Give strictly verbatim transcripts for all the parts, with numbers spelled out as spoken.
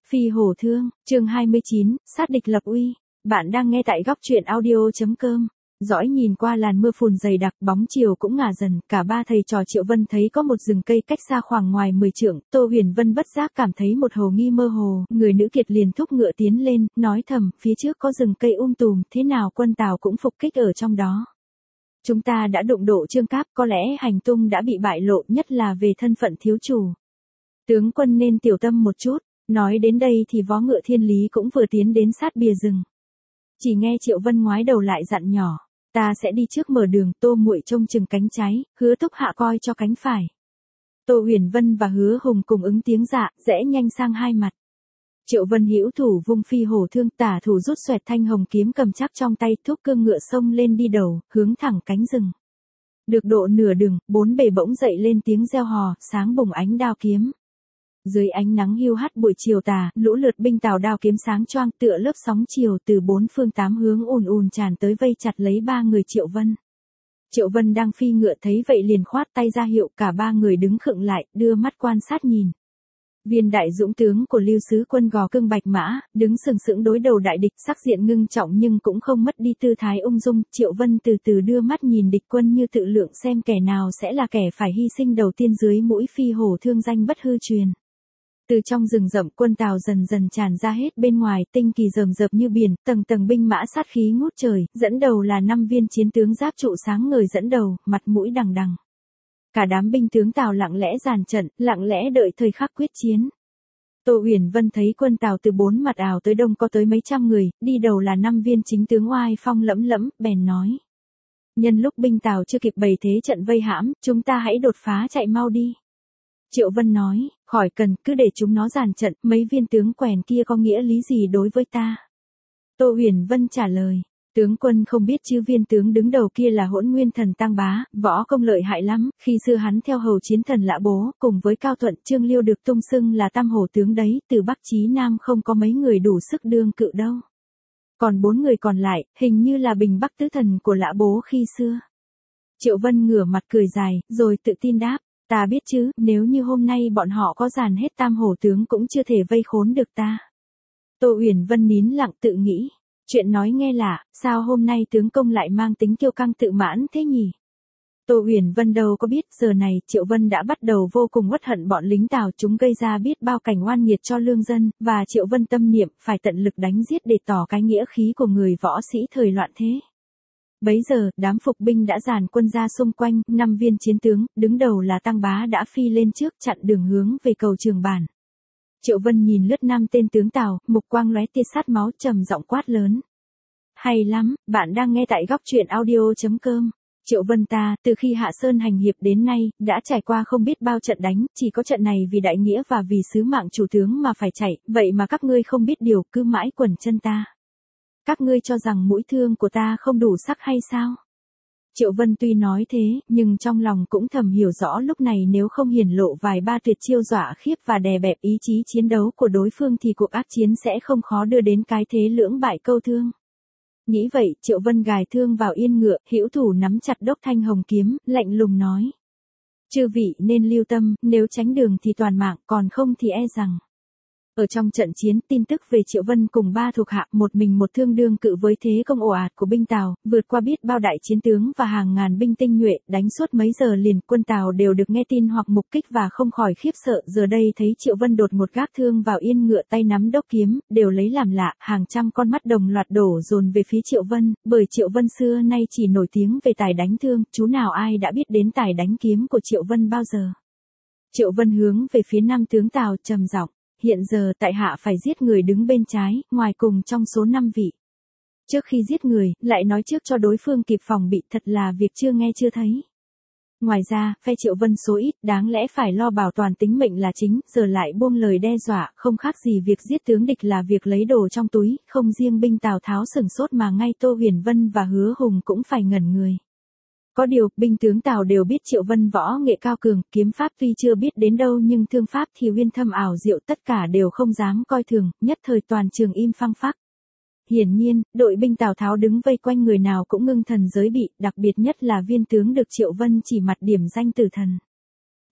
Phi hổ thương, chương hai mươi chín, sát địch lập uy. Bạn đang nghe tại góc truyện audio.com. Dõi nhìn qua làn mưa phùn dày đặc, bóng chiều cũng ngả dần, cả ba thầy trò Triệu Vân thấy có một rừng cây cách xa khoảng ngoài mười trượng, Tô Huyền Vân bất giác cảm thấy một hồ nghi mơ hồ, người nữ kiệt liền thúc ngựa tiến lên, nói thầm, phía trước có rừng cây um tùm, thế nào quân Tào cũng phục kích ở trong đó. Chúng ta đã đụng độ Trương Cáp, có lẽ hành tung đã bị bại lộ, nhất là về thân phận thiếu chủ. Tướng quân nên tiểu tâm một chút. Nói đến đây thì vó ngựa Thiên Lý cũng vừa tiến đến sát bìa rừng. Chỉ nghe Triệu Vân ngoái đầu lại dặn nhỏ, ta sẽ đi trước mở đường, Tô muội trông chừng cánh trái, Hứa Túc Hạ coi cho cánh phải. Tô Huyền Vân và Hứa Hùng cùng ứng tiếng dạ, rẽ nhanh sang hai mặt. Triệu Vân hữu thủ vung phi hổ thương, tả thủ rút xoẹt thanh hồng kiếm cầm chắc trong tay, thúc cương ngựa xông lên đi đầu, hướng thẳng cánh rừng. Được độ nửa đường, bốn bề bỗng dậy lên tiếng reo hò, sáng bùng ánh đao kiếm. Dưới ánh nắng hiu hắt buổi chiều tà, lũ lượt binh Tào đao kiếm sáng choang tựa lớp sóng chiều từ bốn phương tám hướng ùn ùn tràn tới vây chặt lấy ba người Triệu Vân. Triệu Vân đang phi ngựa thấy vậy liền khoát tay ra hiệu, cả ba người đứng khựng lại, đưa mắt quan sát nhìn. Viên đại dũng tướng của Lưu Sứ Quân gò cương bạch mã, đứng sừng sững đối đầu đại địch, sắc diện ngưng trọng nhưng cũng không mất đi tư thái ung dung. Triệu Vân từ từ đưa mắt nhìn địch quân như tự lượng xem kẻ nào sẽ là kẻ phải hy sinh đầu tiên dưới mũi phi hổ thương danh bất hư truyền. Từ trong rừng rậm quân Tào dần dần tràn ra hết bên ngoài, tinh kỳ rầm rập như biển, tầng tầng binh mã sát khí ngút trời, dẫn đầu là năm viên chiến tướng giáp trụ sáng ngời dẫn đầu, mặt mũi đằng đằng. Cả đám binh tướng Tào lặng lẽ dàn trận, lặng lẽ đợi thời khắc quyết chiến. Tô Huyền Vân thấy quân Tào từ bốn mặt ảo tới đông có tới mấy trăm người, đi đầu là năm viên chính tướng oai phong lẫm lẫm, bèn nói: nhân lúc binh Tào chưa kịp bày thế trận vây hãm, chúng ta hãy đột phá chạy mau đi. Triệu Vân nói, khỏi cần, cứ để chúng nó dàn trận, mấy viên tướng quèn kia có nghĩa lý gì đối với ta? Tô Huyền Vân trả lời, tướng quân không biết chứ viên tướng đứng đầu kia là Hỗn Nguyên Thần Tang Bá, võ công lợi hại lắm, khi xưa hắn theo hầu chiến thần Lã Bố, cùng với Cao Thuận, Trương Liêu được tung xưng là tam hổ tướng đấy, từ Bắc chí Nam không có mấy người đủ sức đương cự đâu. Còn bốn người còn lại, hình như là Bình Bắc tứ thần của Lã Bố khi xưa. Triệu Vân ngửa mặt cười dài, rồi tự tin đáp, ta biết chứ, nếu như hôm nay bọn họ có dàn hết tam hổ tướng cũng chưa thể vây khốn được ta. Tô Huyền Vân nín lặng tự nghĩ, chuyện nói nghe lạ, sao hôm nay tướng công lại mang tính kiêu căng tự mãn thế nhỉ? Tô Huyền Vân đâu có biết, giờ này Triệu Vân đã bắt đầu vô cùng uất hận bọn lính Tào, chúng gây ra biết bao cảnh oan nghiệt cho lương dân, và Triệu Vân tâm niệm phải tận lực đánh giết để tỏ cái nghĩa khí của người võ sĩ thời loạn thế. Bấy giờ, đám phục binh đã dàn quân ra xung quanh, năm viên chiến tướng, đứng đầu là Tang Bá đã phi lên trước chặn đường hướng về cầu Trường Bản. Triệu Vân nhìn lướt năm tên tướng Tào, mục quang lóe tia sát máu, trầm giọng quát lớn. Hay lắm, bạn đang nghe tại góc truyện audio.com. Triệu Vân ta, từ khi Hạ Sơn hành hiệp đến nay, đã trải qua không biết bao trận đánh, chỉ có trận này vì đại nghĩa và vì sứ mạng chủ tướng mà phải chạy, vậy mà các ngươi không biết điều, cứ mãi quẩn chân ta. Các ngươi cho rằng mũi thương của ta không đủ sắc hay sao? Triệu Vân tuy nói thế, nhưng trong lòng cũng thầm hiểu rõ lúc này nếu không hiển lộ vài ba tuyệt chiêu dọa khiếp và đè bẹp ý chí chiến đấu của đối phương thì cuộc ác chiến sẽ không khó đưa đến cái thế lưỡng bại câu thương. Nghĩ vậy, Triệu Vân gài thương vào yên ngựa, hữu thủ nắm chặt đốc thanh hồng kiếm, lạnh lùng nói. Chư vị nên lưu tâm, nếu tránh đường thì toàn mạng, còn không thì e rằng. Ở trong trận chiến, tin tức về Triệu Vân cùng ba thuộc hạ một mình một thương đương cự với thế công ồ ạt của binh Tào, vượt qua biết bao đại chiến tướng và hàng ngàn binh tinh nhuệ, đánh suốt mấy giờ liền, quân Tào đều được nghe tin hoặc mục kích và không khỏi khiếp sợ, giờ đây thấy Triệu Vân đột ngột gác thương vào yên ngựa tay nắm đốc kiếm, đều lấy làm lạ, hàng trăm con mắt đồng loạt đổ dồn về phía Triệu Vân, bởi Triệu Vân xưa nay chỉ nổi tiếng về tài đánh thương, chú nào ai đã biết đến tài đánh kiếm của Triệu Vân bao giờ. Triệu Vân hướng về phía năm tướng Tào trầm giọng. Hiện giờ tại hạ phải giết người đứng bên trái, ngoài cùng trong số năm vị. Trước khi giết người, lại nói trước cho đối phương kịp phòng bị, thật là việc chưa nghe chưa thấy. Ngoài ra, phe Triệu Vân số ít, đáng lẽ phải lo bảo toàn tính mệnh là chính, giờ lại buông lời đe dọa, không khác gì việc giết tướng địch là việc lấy đồ trong túi, không riêng binh Tào Tháo sửng sốt mà ngay Tô Huyền Vân và Hứa Hùng cũng phải ngẩn người. Có điều, binh tướng Tào đều biết Triệu Vân võ nghệ cao cường, kiếm pháp tuy chưa biết đến đâu nhưng thương pháp thì uyên thâm ảo diệu, tất cả đều không dám coi thường, nhất thời toàn trường im phăng phắc. Hiển nhiên, đội binh Tào Tháo đứng vây quanh người nào cũng ngưng thần giới bị, đặc biệt nhất là viên tướng được Triệu Vân chỉ mặt điểm danh tử thần.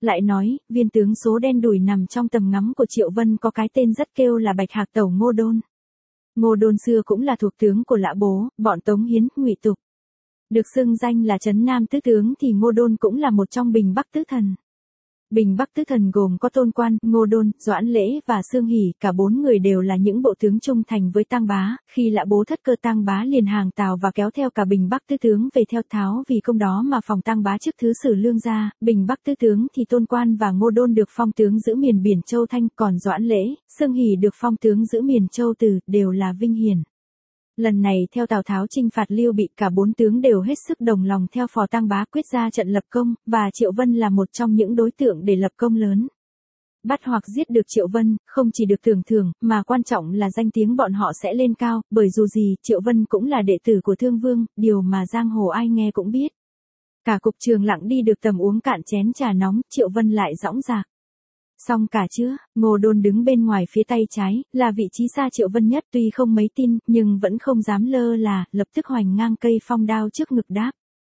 lại nói, viên tướng số đen đủi nằm trong tầm ngắm của Triệu Vân có cái tên rất kêu là Bạch Hạc Tẩu Ngô Đôn. Ngô Đôn xưa cũng là thuộc tướng của Lã Bố, bọn Tống Hiến, Ngụy Tục. Được xưng danh là Trấn Nam Tứ Tướng thì Ngô Đôn cũng là một trong Bình Bắc Tứ Thần. Bình Bắc Tứ Thần gồm có Tôn Quan, Ngô Đôn, Doãn Lễ và Sương Hỉ, cả bốn người đều là những bộ tướng trung thành với Tang Bá, khi Lã Bố thất cơ Tang Bá liền hàng Tào và kéo theo cả Bình Bắc Tứ Tướng về theo Tháo vì công đó mà phòng Tang Bá chức thứ sử Lương gia. Bình Bắc Tứ Tướng thì Tôn Quan và Ngô Đôn được phong tướng giữ miền biển Châu Thanh, còn Doãn Lễ, Sương Hỉ được phong tướng giữ miền Châu Từ, đều là vinh hiển. Lần này theo Tào Tháo chinh phạt Lưu Bị, cả bốn tướng đều hết sức đồng lòng theo phò Tang Bá quyết ra trận lập công, và Triệu Vân là một trong những đối tượng để lập công lớn. Bắt hoặc giết được Triệu Vân, không chỉ được tưởng thưởng, mà quan trọng là danh tiếng bọn họ sẽ lên cao, bởi dù gì, Triệu Vân cũng là đệ tử của Thương Vương, điều mà giang hồ ai nghe cũng biết. Cả cục trường lặng đi được tầm uống cạn chén trà nóng, Triệu Vân lại dõng dạc. Xong cả chưa, Ngô Đôn đứng bên ngoài phía tay trái, là vị trí xa Triệu Vân nhất, tuy không mấy tin, nhưng vẫn không dám lơ là, lập tức hoành ngang cây phong đao trước ngực đáp.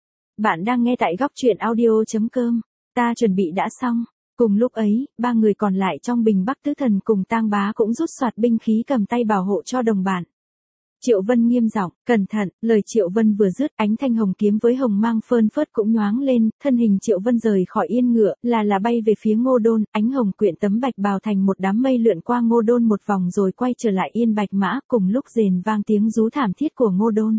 Bạn đang nghe tại góc truyện audio chấm com, ta chuẩn bị đã xong. Cùng lúc ấy, ba người còn lại trong Bình Bắc Tứ Thần cùng Tang Bá cũng rút soạt binh khí cầm tay bảo hộ cho đồng bạn. Triệu Vân nghiêm giọng, cẩn thận, lời Triệu Vân vừa dứt, ánh thanh hồng kiếm với hồng mang phơn phớt cũng nhoáng lên, thân hình Triệu Vân rời khỏi yên ngựa, là là bay về phía Ngô Đôn, ánh hồng quyện tấm bạch bào thành một đám mây lượn qua Ngô Đôn một vòng rồi quay trở lại yên bạch mã, cùng lúc rền vang tiếng rú thảm thiết của Ngô Đôn.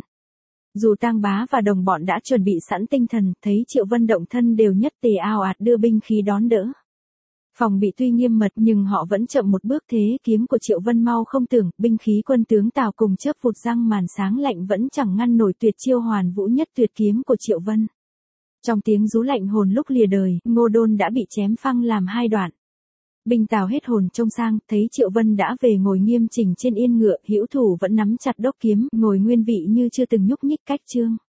Dù Tang Bá và đồng bọn đã chuẩn bị sẵn tinh thần, thấy Triệu Vân động thân đều nhất tề ào ạt đưa binh khí đón đỡ. Phòng bị tuy nghiêm mật nhưng họ vẫn chậm một bước, thế kiếm của Triệu Vân mau không tưởng, binh khí quân tướng Tào cùng chớp vụt răng màn sáng lạnh vẫn chẳng ngăn nổi tuyệt chiêu hoàn vũ nhất tuyệt kiếm của Triệu Vân. Trong tiếng rú lạnh hồn lúc lìa đời, Ngô Đôn đã bị chém phăng làm hai đoạn. Binh Tào hết hồn trông sang, thấy Triệu Vân đã về ngồi nghiêm chỉnh trên yên ngựa, hữu thủ vẫn nắm chặt đốc kiếm, ngồi nguyên vị như chưa từng nhúc nhích cách chương.